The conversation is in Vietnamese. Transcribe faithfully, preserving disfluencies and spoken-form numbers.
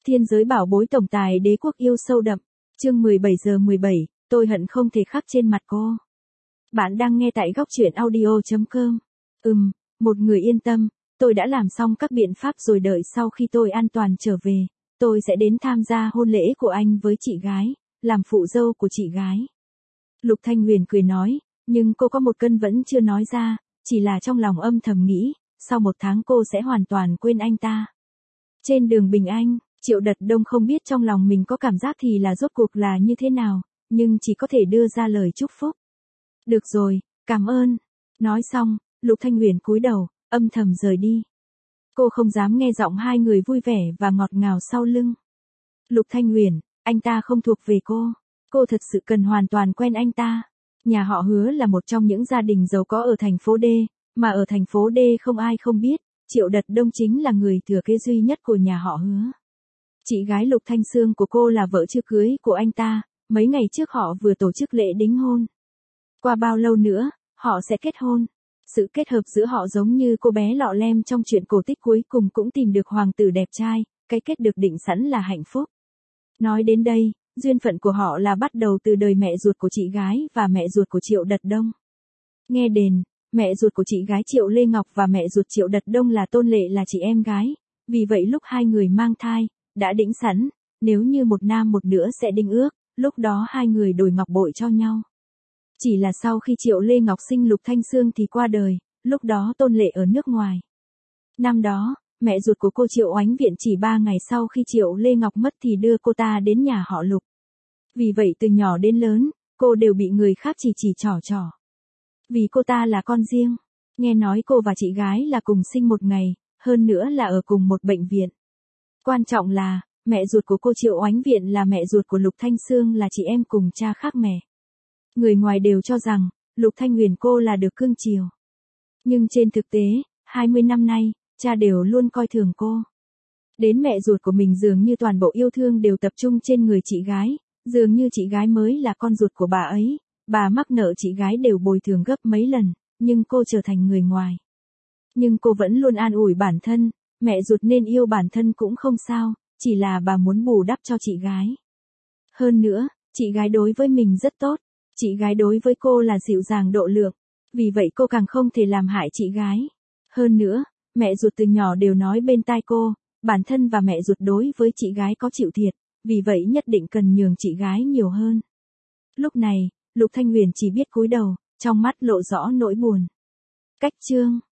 Thiên giới bảo bối tổng tài đế quốc yêu sâu đậm. Chương mười bảy giờ mười bảy, tôi hận không thể khắc trên mặt cô. Bạn đang nghe tại góc truyện audio chấm com. Ừm, một người yên tâm, tôi đã làm xong các biện pháp rồi, đợi sau khi tôi an toàn trở về, tôi sẽ đến tham gia hôn lễ của anh với chị gái, làm phụ dâu của chị gái. Lục Thanh Huyền cười nói, nhưng cô có một cân vẫn chưa nói ra, chỉ là trong lòng âm thầm nghĩ, sau một tháng cô sẽ hoàn toàn quên anh ta. Trên đường Bình Anh, Triệu Đật Đông không biết trong lòng mình có cảm giác thì là rốt cuộc là như thế nào, nhưng chỉ có thể đưa ra lời chúc phúc. Được rồi, cảm ơn. Nói xong, Lục Thanh Huyền cúi đầu, âm thầm rời đi. Cô không dám nghe giọng hai người vui vẻ và ngọt ngào sau lưng. Lục Thanh Huyền, anh ta không thuộc về cô. Cô thật sự cần hoàn toàn quen anh ta. Nhà họ Hứa là một trong những gia đình giàu có ở thành phố D, mà ở thành phố D không ai không biết, Triệu Đật Đông chính là người thừa kế duy nhất của nhà họ Hứa. Chị gái Lục Thanh Sương của cô là vợ chưa cưới của anh ta, mấy ngày trước họ vừa tổ chức lễ đính hôn. Qua bao lâu nữa, họ sẽ kết hôn. Sự kết hợp giữa họ giống như cô bé lọ lem trong truyện cổ tích cuối cùng cũng tìm được hoàng tử đẹp trai, cái kết được định sẵn là hạnh phúc. Nói đến đây, duyên phận của họ là bắt đầu từ đời mẹ ruột của chị gái và mẹ ruột của Triệu Đật Đông. Nghe đồn, mẹ ruột của chị gái Triệu Lê Ngọc và mẹ ruột Triệu Đật Đông là Tôn Lệ là chị em gái, vì vậy lúc hai người mang thai, đã định sẵn, nếu như một nam một nữ sẽ đính ước, lúc đó hai người đổi ngọc bội cho nhau. Chỉ là sau khi Triệu Lê Ngọc sinh Lục Thanh Sương thì qua đời, lúc đó Tôn Lệ ở nước ngoài. Năm đó, mẹ ruột của cô Triệu Oánh Viện chỉ ba ngày sau khi Triệu Lê Ngọc mất thì đưa cô ta đến nhà họ Lục. Vì vậy từ nhỏ đến lớn, cô đều bị người khác chỉ chỉ trỏ trỏ. Vì cô ta là con riêng, nghe nói cô và chị gái là cùng sinh một ngày, hơn nữa là ở cùng một bệnh viện. Quan trọng là, mẹ ruột của cô Triệu Oánh Viện là mẹ ruột của Lục Thanh Sương là chị em cùng cha khác mẹ. Người ngoài đều cho rằng, Lục Thanh Huyền cô là được cưng chiều. Nhưng trên thực tế, hai mươi năm nay, cha đều luôn coi thường cô. Đến mẹ ruột của mình dường như toàn bộ yêu thương đều tập trung trên người chị gái, dường như chị gái mới là con ruột của bà ấy, bà mắc nợ chị gái đều bồi thường gấp mấy lần, nhưng cô trở thành người ngoài. Nhưng cô vẫn luôn an ủi bản thân, mẹ ruột nên yêu bản thân cũng không sao, chỉ là bà muốn bù đắp cho chị gái. Hơn nữa, chị gái đối với mình rất tốt, chị gái đối với cô là dịu dàng độ lượng, vì vậy cô càng không thể làm hại chị gái. Hơn nữa, mẹ ruột từ nhỏ đều nói bên tai cô, bản thân và mẹ ruột đối với chị gái có chịu thiệt, vì vậy nhất định cần nhường chị gái nhiều hơn. Lúc này, Lục Thanh Huyền chỉ biết cúi đầu, trong mắt lộ rõ nỗi buồn. Cách chương